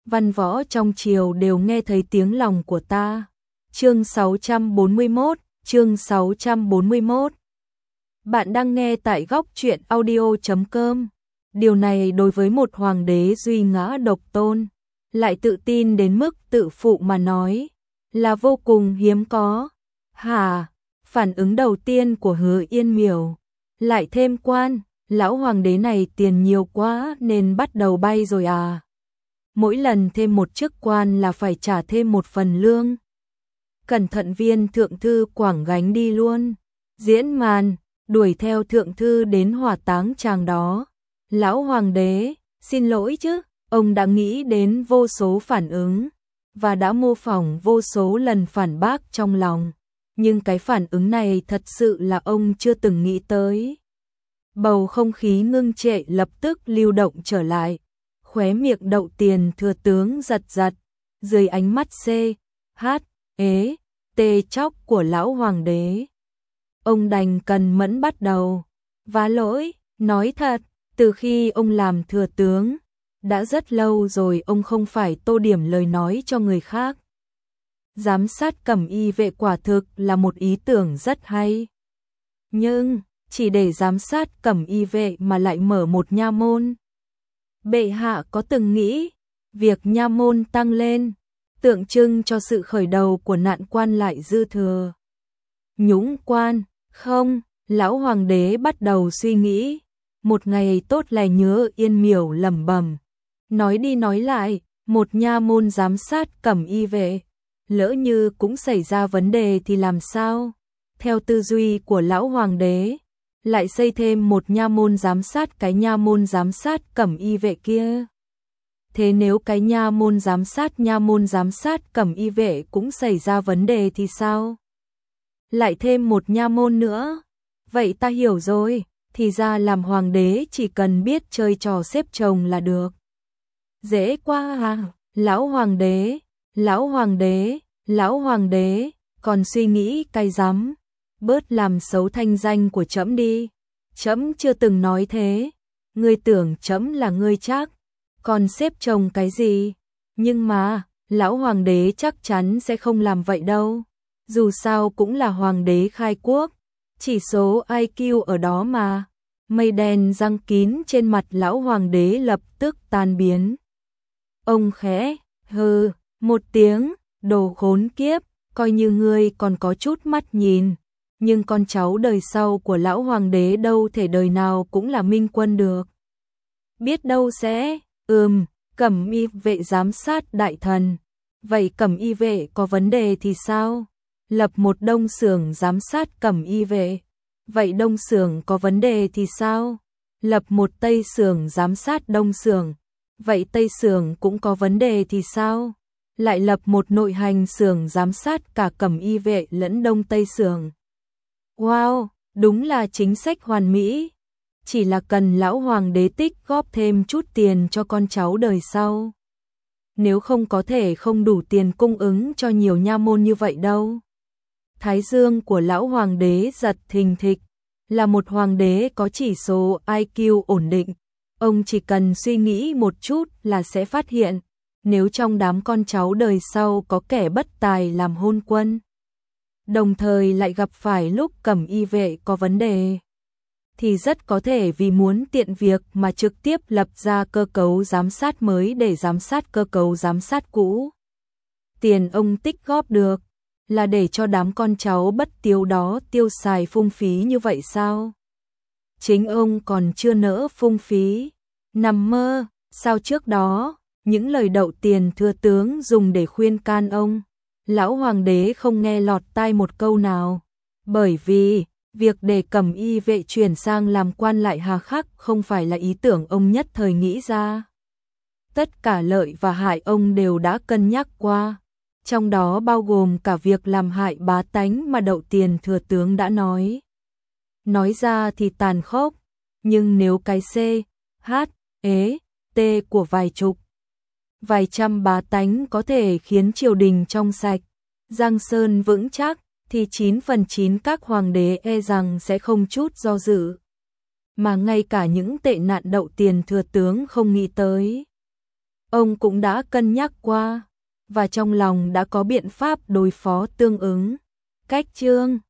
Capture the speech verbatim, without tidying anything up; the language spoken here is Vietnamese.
văn võ trong triều đều nghe thấy tiếng lòng của ta. Chương sáu trăm bốn mươi mốt, chương sáu trăm bốn mươi mốt. Bạn đang nghe tại góc truyện audio chấm com. Điều này đối với một hoàng đế duy ngã độc tôn, lại tự tin đến mức tự phụ mà nói, là vô cùng hiếm có. Hả? Phản ứng đầu tiên của Hứa Yên Miểu, lại thêm quan, lão hoàng đế này tiền nhiều quá nên bắt đầu bay rồi à? Mỗi lần thêm một chức quan là phải trả thêm một phần lương. Cẩn thận viên thượng thư quảng gánh đi luôn. Diễn màn, đuổi theo thượng thư đến hỏa táng chàng đó. Lão hoàng đế, xin lỗi chứ, ông đã nghĩ đến vô số phản ứng, và đã mô phỏng vô số lần phản bác trong lòng. Nhưng cái phản ứng này thật sự là ông chưa từng nghĩ tới. Bầu không khí ngưng trệ lập tức lưu động trở lại. Khóe miệng Đậu Tiền thừa tướng giật giật, dưới ánh mắt C, H, ế, T chóc của lão hoàng đế. Ông đành cần mẫn bắt đầu. Vá lỗi, nói thật, từ khi ông làm thừa tướng, đã rất lâu rồi ông không phải tô điểm lời nói cho người khác. Giám sát cẩm y vệ quả thực là một ý tưởng rất hay. Nhưng, chỉ để giám sát cẩm y vệ mà lại mở một nha môn. Bệ hạ có từng nghĩ, việc nha môn tăng lên, tượng trưng cho sự khởi đầu của nạn quan lại dư thừa. Nhúng quan, không, lão hoàng đế bắt đầu suy nghĩ. Một ngày tốt lành Nhớ Yên Miểu lẩm bẩm, nói đi nói lại, một nha môn giám sát cẩm y vệ, lỡ như cũng xảy ra vấn đề thì làm sao? Theo tư duy của lão hoàng đế, lại xây thêm một nha môn giám sát cái nha môn giám sát cẩm y vệ kia. Thế nếu cái nha môn giám sát nha môn giám sát cẩm y vệ cũng xảy ra vấn đề thì sao? Lại thêm một nha môn nữa. Vậy ta hiểu rồi, thì ra làm hoàng đế chỉ cần biết chơi trò xếp chồng là được. Dễ quá à, lão hoàng đế, lão hoàng đế, lão hoàng đế, còn suy nghĩ cay rắm. Bớt làm xấu thanh danh của trẫm đi. Trẫm chưa từng nói thế. Ngươi tưởng trẫm là ngươi chắc. Còn xếp chồng cái gì? Nhưng mà, lão hoàng đế chắc chắn sẽ không làm vậy đâu. Dù sao cũng là hoàng đế khai quốc. Chỉ số i kiu ở đó mà. Mây đen răng kín trên mặt lão hoàng đế lập tức tan biến. Ông khẽ, hừ, một tiếng, đồ khốn kiếp, coi như ngươi còn có chút mắt nhìn. Nhưng con cháu đời sau của lão hoàng đế đâu thể đời nào cũng là minh quân được. Biết đâu sẽ, ừm, cẩm y vệ giám sát đại thần. Vậy cẩm y vệ có vấn đề thì sao? Lập một đông xưởng giám sát cẩm y vệ. Vậy đông xưởng có vấn đề thì sao? Lập một tây xưởng giám sát đông xưởng. Vậy tây xưởng cũng có vấn đề thì sao? Lại lập một nội hành xưởng giám sát cả cẩm y vệ lẫn đông tây xưởng. Wow, đúng là chính sách hoàn mỹ. Chỉ là cần lão hoàng đế tích góp thêm chút tiền cho con cháu đời sau. Nếu không có thể không đủ tiền cung ứng cho nhiều nha môn như vậy đâu. Thái dương của lão hoàng đế giật thình thịch, là một hoàng đế có chỉ số i kiu ổn định. Ông chỉ cần suy nghĩ một chút là sẽ phát hiện, nếu trong đám con cháu đời sau có kẻ bất tài làm hôn quân, đồng thời lại gặp phải lúc cẩm y vệ có vấn đề, thì rất có thể vì muốn tiện việc mà trực tiếp lập ra cơ cấu giám sát mới để giám sát cơ cấu giám sát cũ. Tiền ông tích góp được là để cho đám con cháu bất tiếu đó tiêu xài phung phí như vậy sao? Chính ông còn chưa nỡ phung phí. Nằm mơ, sao trước đó, những lời Đậu Tiền thừa tướng dùng để khuyên can ông, lão hoàng đế không nghe lọt tai một câu nào. Bởi vì, việc để cẩm y vệ chuyển sang làm quan lại hà khắc không phải là ý tưởng ông nhất thời nghĩ ra. Tất cả lợi và hại ông đều đã cân nhắc qua, trong đó bao gồm cả việc làm hại bá tánh mà Đậu Tiền thừa tướng đã nói. Nói ra thì tàn khốc, nhưng nếu cái C, H, ế, T của vài chục, vài trăm bá tánh có thể khiến triều đình trong sạch, giang sơn vững chắc, thì chín phần chín các hoàng đế e rằng sẽ không chút do dự. Mà ngay cả những tệ nạn Đậu Tiền thừa tướng không nghĩ tới. ông cũng đã cân nhắc qua và trong lòng đã có biện pháp đối phó tương ứng. Cách chương